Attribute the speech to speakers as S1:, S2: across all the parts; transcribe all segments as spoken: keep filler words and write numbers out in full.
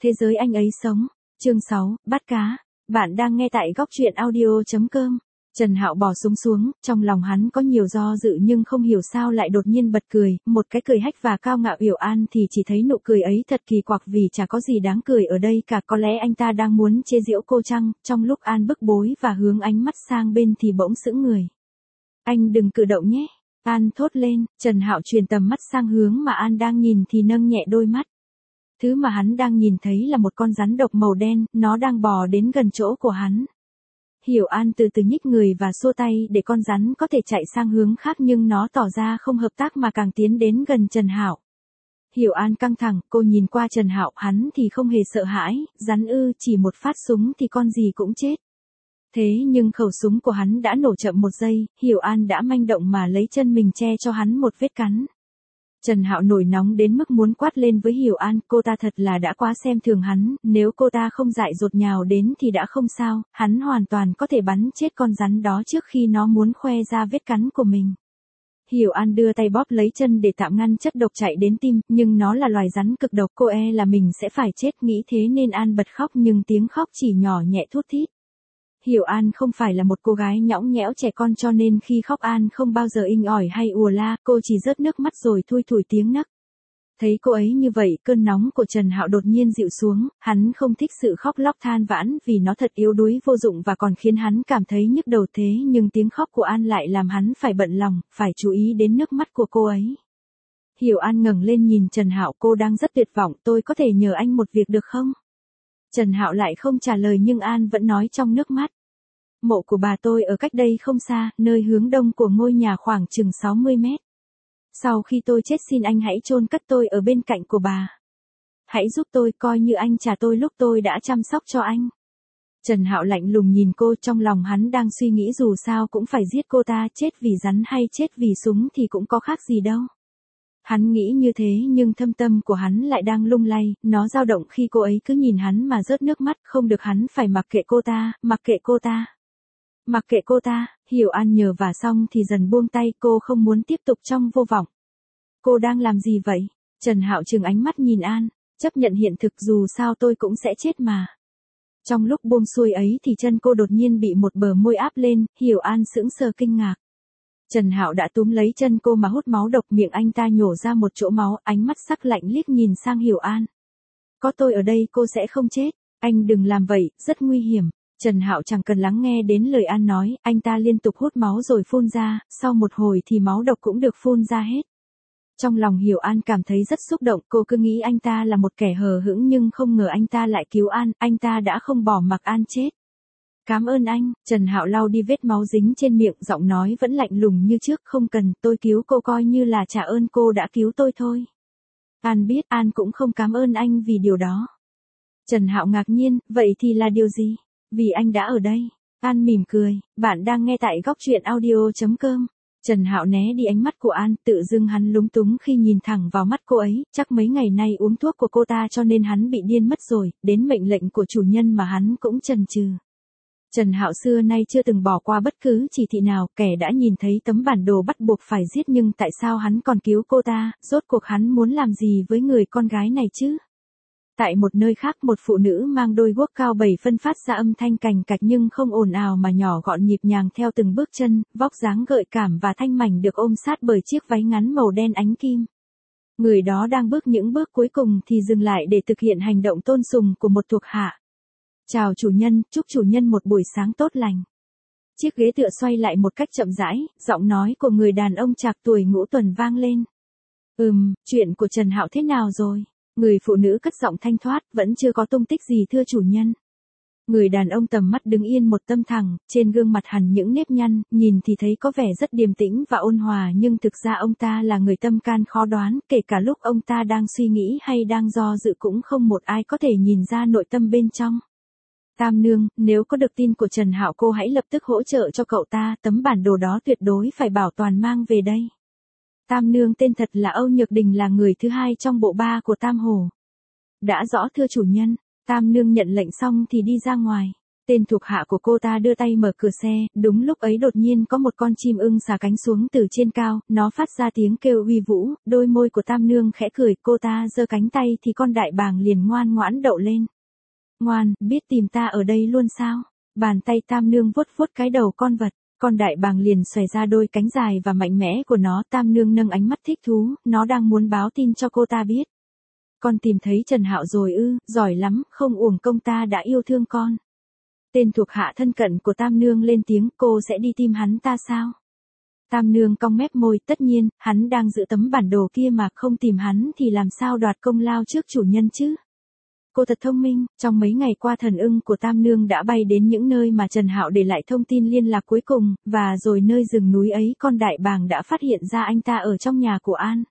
S1: Thế giới anh ấy sống. Chương sáu, bắt cá. Bạn đang nghe tại góc truyện audio chấm com. Trần Hạo bỏ súng xuống, trong lòng hắn có nhiều do dự nhưng không hiểu sao lại đột nhiên bật cười, một cái cười hách và cao ngạo. Hiểu An thì chỉ thấy nụ cười ấy thật kỳ quặc vì chả có gì đáng cười ở đây cả, có lẽ anh ta đang muốn chế giễu cô chăng? Trong lúc An bức bối và hướng ánh mắt sang bên thì bỗng sững người. Anh đừng cử động nhé. An thốt lên. Trần Hạo truyền tầm mắt sang hướng mà An đang nhìn thì nâng nhẹ đôi mắt. Thứ mà hắn đang nhìn thấy là một con rắn độc màu đen, nó đang bò đến gần chỗ của hắn. Hiểu An từ từ nhích người và xua tay để con rắn có thể chạy sang hướng khác, nhưng nó tỏ ra không hợp tác mà càng tiến đến gần Trần Hạo. Hiểu An căng thẳng, cô nhìn qua Trần Hạo, hắn thì không hề sợ hãi, rắn ư, chỉ một phát súng thì con gì cũng chết. Thế nhưng khẩu súng của hắn đã nổ chậm một giây, Hiểu An đã manh động mà lấy chân mình che cho hắn một vết cắn. Trần Hạo nổi nóng đến mức muốn quát lên với Hiểu An, cô ta thật là đã quá xem thường hắn, nếu cô ta không dại dột nhào đến thì đã không sao, hắn hoàn toàn có thể bắn chết con rắn đó trước khi nó muốn khoe ra vết cắn của mình. Hiểu An đưa tay bóp lấy chân để tạm ngăn chất độc chạy đến tim, nhưng nó là loài rắn cực độc, cô e là mình sẽ phải chết, nghĩ thế nên An bật khóc nhưng tiếng khóc chỉ nhỏ nhẹ thút thít. Hiểu An không phải là một cô gái nhõng nhẽo trẻ con cho nên khi khóc An không bao giờ inh ỏi hay ùa la, cô chỉ rớt nước mắt rồi thui thủi tiếng nấc. Thấy cô ấy như vậy, cơn nóng của Trần Hạo đột nhiên dịu xuống, hắn không thích sự khóc lóc than vãn vì nó thật yếu đuối vô dụng và còn khiến hắn cảm thấy nhức đầu, thế nhưng tiếng khóc của An lại làm hắn phải bận lòng, phải chú ý đến nước mắt của cô ấy. Hiểu An ngẩng lên nhìn Trần Hạo, cô đang rất tuyệt vọng, tôi có thể nhờ anh một việc được không? Trần Hạo lại không trả lời nhưng An vẫn nói trong nước mắt. Mộ của bà tôi ở cách đây không xa, nơi hướng đông của ngôi nhà khoảng chừng sáu mươi mét. Sau khi tôi chết xin anh hãy chôn cất tôi ở bên cạnh của bà. Hãy giúp tôi, coi như anh trả tôi lúc tôi đã chăm sóc cho anh. Trần Hạo lạnh lùng nhìn cô, trong lòng hắn đang suy nghĩ dù sao cũng phải giết cô ta, chết vì rắn hay chết vì súng thì cũng có khác gì đâu. Hắn nghĩ như thế nhưng thâm tâm của hắn lại đang lung lay, nó dao động khi cô ấy cứ nhìn hắn mà rớt nước mắt, không được, hắn phải mặc kệ cô ta, mặc kệ cô ta. Mặc kệ cô ta. Hiểu An nhờ vả xong thì dần buông tay, cô không muốn tiếp tục trong vô vọng. Cô đang làm gì vậy? Trần Hạo trừng ánh mắt nhìn An, chấp nhận hiện thực, dù sao tôi cũng sẽ chết mà. Trong lúc buông xuôi ấy thì chân cô đột nhiên bị một bờ môi áp lên, Hiểu An sững sờ kinh ngạc. Trần Hạo đã túm lấy chân cô mà hút máu độc, miệng anh ta nhổ ra một chỗ máu, ánh mắt sắc lạnh liếc nhìn sang Hiểu An. Có tôi ở đây cô sẽ không chết, anh đừng làm vậy, rất nguy hiểm. Trần Hạo chẳng cần lắng nghe đến lời An nói, anh ta liên tục hút máu rồi phun ra, sau một hồi thì máu độc cũng được phun ra hết. Trong lòng Hiểu An cảm thấy rất xúc động, cô cứ nghĩ anh ta là một kẻ hờ hững nhưng không ngờ anh ta lại cứu An, anh ta đã không bỏ mặc An chết. Cảm ơn anh. Trần Hạo lau đi vết máu dính trên miệng, giọng nói vẫn lạnh lùng như trước, không cần, tôi cứu cô coi như là trả ơn cô đã cứu tôi thôi. An biết An cũng không cảm ơn anh vì điều đó. Trần Hạo ngạc nhiên, vậy thì là điều gì? Vì anh đã ở đây. An mỉm cười, bạn đang nghe tại góc truyện audio chấm com. Trần Hạo né đi ánh mắt của An, tự dưng hắn lúng túng khi nhìn thẳng vào mắt cô ấy, chắc mấy ngày nay uống thuốc của cô ta cho nên hắn bị điên mất rồi, đến mệnh lệnh của chủ nhân mà hắn cũng chần chừ. Trần Hạo xưa nay chưa từng bỏ qua bất cứ chỉ thị nào, kẻ đã nhìn thấy tấm bản đồ bắt buộc phải giết, nhưng tại sao hắn còn cứu cô ta, rốt cuộc hắn muốn làm gì với người con gái này chứ? Tại một nơi khác, một phụ nữ mang đôi guốc cao bảy phân phát ra âm thanh cành cạch nhưng không ồn ào mà nhỏ gọn nhịp nhàng theo từng bước chân, vóc dáng gợi cảm và thanh mảnh được ôm sát bởi chiếc váy ngắn màu đen ánh kim. Người đó đang bước những bước cuối cùng thì dừng lại để thực hiện hành động tôn sùng của một thuộc hạ. Chào chủ nhân, chúc chủ nhân một buổi sáng tốt lành. Chiếc ghế tựa xoay lại một cách chậm rãi, giọng nói của người đàn ông trạc tuổi ngũ tuần vang lên. Ừm, chuyện của Trần Hạo thế nào rồi? Người phụ nữ cất giọng thanh thoát, vẫn chưa có tung tích gì thưa chủ nhân. Người đàn ông tầm mắt đứng yên một tâm thẳng, trên gương mặt hằn những nếp nhăn, nhìn thì thấy có vẻ rất điềm tĩnh và ôn hòa nhưng thực ra ông ta là người tâm can khó đoán, kể cả lúc ông ta đang suy nghĩ hay đang do dự cũng không một ai có thể nhìn ra nội tâm bên trong. Tam nương, nếu có được tin của Trần Hạo cô hãy lập tức hỗ trợ cho cậu ta, tấm bản đồ đó tuyệt đối phải bảo toàn mang về đây. Tam nương tên thật là Âu Nhược Đình, là người thứ hai trong bộ ba của Tam Hồ. Đã rõ thưa chủ nhân. Tam nương nhận lệnh xong thì đi ra ngoài. Tên thuộc hạ của cô ta đưa tay mở cửa xe, đúng lúc ấy đột nhiên có một con chim ưng xà cánh xuống từ trên cao, nó phát ra tiếng kêu uy vũ, đôi môi của Tam Nương khẽ cười, cô ta giơ cánh tay thì con đại bàng liền ngoan ngoãn đậu lên. Ngoan, biết tìm ta ở đây luôn sao? Bàn tay Tam Nương vuốt vuốt cái đầu con vật, con đại bàng liền xòe ra đôi cánh dài và mạnh mẽ của nó. Tam Nương nâng ánh mắt thích thú, nó đang muốn báo tin cho cô ta biết. Con tìm thấy Trần Hạo rồi ư, giỏi lắm, không uổng công ta đã yêu thương con. Tên thuộc hạ thân cận của Tam Nương lên tiếng, cô sẽ đi tìm hắn ta sao? Tam Nương cong mép môi, tất nhiên, hắn đang giữ tấm bản đồ kia mà, không tìm hắn thì làm sao đoạt công lao trước chủ nhân chứ? Cô thật thông minh, trong mấy ngày qua thần ưng của Tam Nương đã bay đến những nơi mà Trần Hạo để lại thông tin liên lạc cuối cùng, và rồi nơi rừng núi ấy con đại bàng đã phát hiện ra anh ta ở trong nhà của An.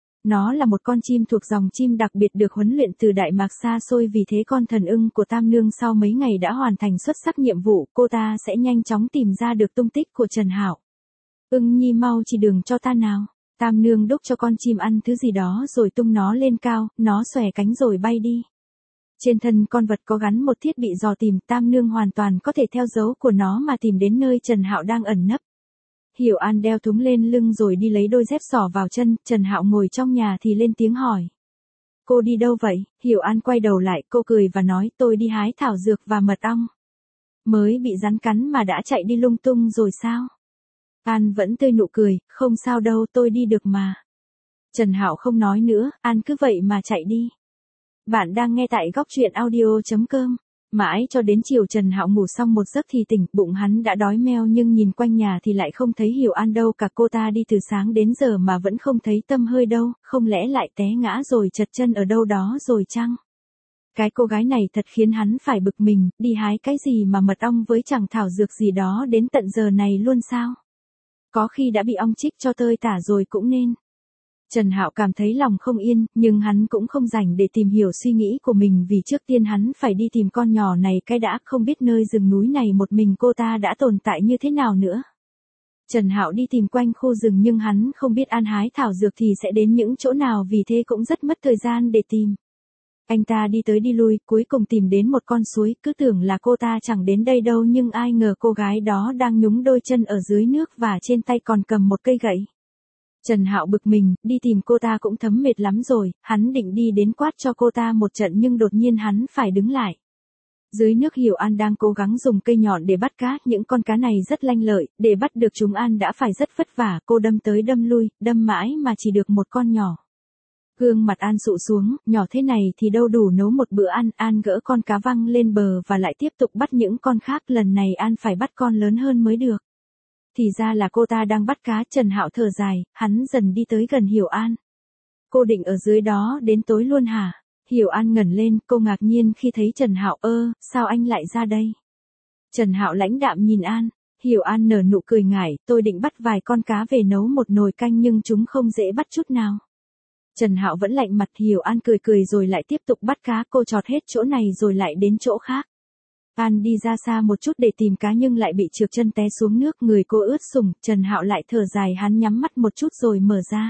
S1: Nó là một con chim thuộc dòng chim đặc biệt được huấn luyện từ Đại Mạc xa xôi, vì thế con thần ưng của Tam Nương sau mấy ngày đã hoàn thành xuất sắc nhiệm vụ, cô ta sẽ nhanh chóng tìm ra được tung tích của Trần Hạo. Ưng nhi mau chỉ đường cho ta nào. Tam Nương đút cho con chim ăn thứ gì đó rồi tung nó lên cao, nó xòe cánh rồi bay đi. Trên thân con vật có gắn một thiết bị dò tìm, Tam Nương hoàn toàn có thể theo dấu của nó mà tìm đến nơi Trần Hạo đang ẩn nấp. Hiểu An đeo thúng lên lưng rồi đi lấy đôi dép sỏ vào chân, Trần Hạo ngồi trong nhà thì lên tiếng hỏi. Cô đi đâu vậy? Hiểu An quay đầu lại, cô cười và nói, tôi đi hái thảo dược và mật ong. Mới bị rắn cắn mà đã chạy đi lung tung rồi sao? An vẫn tươi nụ cười, không sao đâu, tôi đi được mà. Trần Hạo không nói nữa, An cứ vậy mà chạy đi. Bạn đang nghe tại góc truyện audio chấm com. Mãi cho đến chiều Trần Hạo ngủ xong một giấc thì tỉnh, bụng hắn đã đói meo nhưng nhìn quanh nhà thì lại không thấy Hiểu An đâu cả, cô ta đi từ sáng đến giờ mà vẫn không thấy tăm hơi đâu, không lẽ lại té ngã rồi trật chân ở đâu đó rồi chăng? Cái cô gái này thật khiến hắn phải bực mình, đi hái cái gì mà mật ong với chẳng thảo dược gì đó đến tận giờ này luôn sao? Có khi đã bị ong chích cho tơi tả rồi cũng nên. Trần Hạo cảm thấy lòng không yên, nhưng hắn cũng không rảnh để tìm hiểu suy nghĩ của mình, vì trước tiên hắn phải đi tìm con nhỏ này cái đã, không biết nơi rừng núi này một mình cô ta đã tồn tại như thế nào nữa. Trần Hạo đi tìm quanh khu rừng nhưng hắn không biết An hái thảo dược thì sẽ đến những chỗ nào, vì thế cũng rất mất thời gian để tìm. Anh ta đi tới đi lui, cuối cùng tìm đến một con suối, cứ tưởng là cô ta chẳng đến đây đâu nhưng ai ngờ cô gái đó đang nhúng đôi chân ở dưới nước và trên tay còn cầm một cây gậy. Trần Hạo bực mình, đi tìm cô ta cũng thấm mệt lắm rồi, hắn định đi đến quát cho cô ta một trận nhưng đột nhiên hắn phải đứng lại. Dưới nước Hiểu An đang cố gắng dùng cây nhọn để bắt cá, những con cá này rất lanh lợi, để bắt được chúng An đã phải rất vất vả, cô đâm tới đâm lui, đâm mãi mà chỉ được một con nhỏ. Gương mặt An sụ xuống, nhỏ thế này thì đâu đủ nấu một bữa ăn, An gỡ con cá văng lên bờ và lại tiếp tục bắt những con khác, lần này An phải bắt con lớn hơn mới được. Thì ra là cô ta đang bắt cá. Trần Hạo thở dài, hắn dần đi tới gần Hiểu An. Cô định ở dưới đó đến tối luôn hả? Hiểu An ngẩng lên, cô ngạc nhiên khi thấy Trần Hạo. Ơ, sao anh lại ra đây? Trần Hạo lãnh đạm nhìn An. Hiểu An nở nụ cười ngại, tôi định bắt vài con cá về nấu một nồi canh nhưng chúng không dễ bắt chút nào. Trần Hạo vẫn lạnh mặt. Hiểu An cười cười rồi lại tiếp tục bắt cá, cô chọt hết chỗ này rồi lại đến chỗ khác. An đi ra xa một chút để tìm cá nhưng lại bị trượt chân té xuống nước, người cô ướt sũng. Trần Hạo lại thở dài, hắn nhắm mắt một chút rồi mở ra.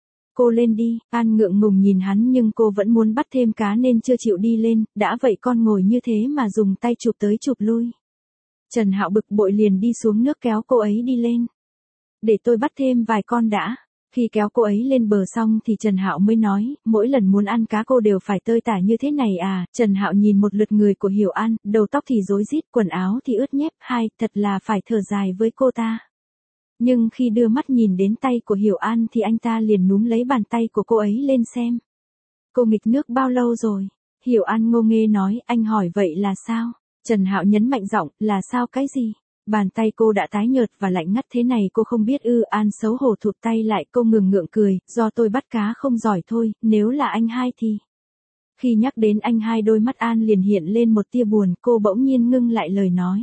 S1: Cô lên đi. An ngượng ngùng nhìn hắn nhưng cô vẫn muốn bắt thêm cá nên chưa chịu đi lên, đã vậy con ngồi như thế mà dùng tay chụp tới chụp lui. Trần Hạo bực bội liền đi xuống nước kéo cô ấy đi lên. Để tôi bắt thêm vài con đã. Khi kéo cô ấy lên bờ xong thì Trần Hạo mới nói, mỗi lần muốn ăn cá cô đều phải tơi tả như thế này à? Trần Hạo nhìn một lượt người của Hiểu An, đầu tóc thì rối rít, quần áo thì ướt nhép, hai, thật là phải thở dài với cô ta. Nhưng khi đưa mắt nhìn đến tay của Hiểu An thì anh ta liền núm lấy bàn tay của cô ấy lên xem. Cô nghịch nước bao lâu rồi? Hiểu An ngô nghê nói, anh hỏi vậy là sao? Trần Hạo nhấn mạnh giọng, là sao cái gì? Bàn tay cô đã tái nhợt và lạnh ngắt thế này cô không biết ư? An xấu hổ thụt tay lại, cô ngừng ngượng cười, do tôi bắt cá không giỏi thôi, nếu là anh hai thì... Khi nhắc đến anh hai đôi mắt An liền hiện lên một tia buồn, cô bỗng nhiên ngưng lại lời nói.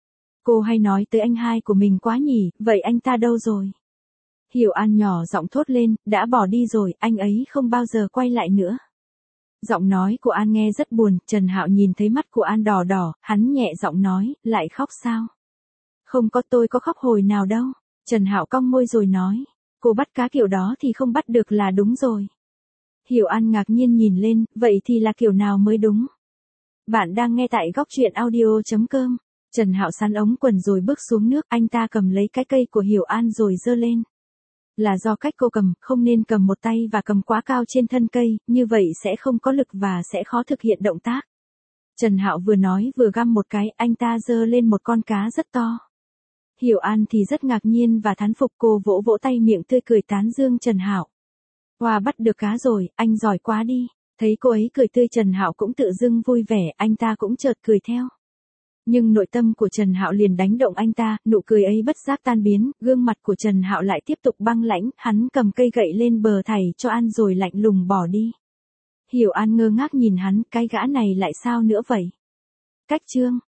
S1: Cô hay nói tới anh hai của mình quá nhỉ, vậy anh ta đâu rồi? Hiểu An nhỏ giọng thốt lên, đã bỏ đi rồi, anh ấy không bao giờ quay lại nữa. Giọng nói của An nghe rất buồn, Trần Hạo nhìn thấy mắt của An đỏ đỏ, hắn nhẹ giọng nói, lại khóc sao? Không có, tôi có khóc hồi nào đâu. Trần Hạo cong môi rồi nói, cô bắt cá kiểu đó thì không bắt được là đúng rồi. Hiểu An ngạc nhiên nhìn lên, vậy thì là kiểu nào mới đúng? Bạn đang nghe tại góc truyện audio.com. Trần Hạo sắn ống quần rồi bước xuống nước, anh ta cầm lấy cái cây của Hiểu An rồi giơ lên. Là do cách cô cầm, không nên cầm một tay và cầm quá cao trên thân cây, như vậy sẽ không có lực và sẽ khó thực hiện động tác. Trần Hạo vừa nói vừa găm một cái, anh ta giơ lên một con cá rất to. Hiểu An thì rất ngạc nhiên và thán phục, cô vỗ vỗ tay miệng tươi cười tán dương Trần Hạo. Wow, bắt được cá rồi, anh giỏi quá đi. Thấy cô ấy cười tươi, Trần Hạo cũng tự dưng vui vẻ, anh ta cũng chợt cười theo. Nhưng nội tâm của Trần Hạo liền đánh động anh ta, nụ cười ấy bất giác tan biến, gương mặt của Trần Hạo lại tiếp tục băng lãnh, hắn cầm cây gậy lên bờ thảy cho An rồi lạnh lùng bỏ đi. Hiểu An ngơ ngác nhìn hắn, cái gã này lại sao nữa vậy? Cách chương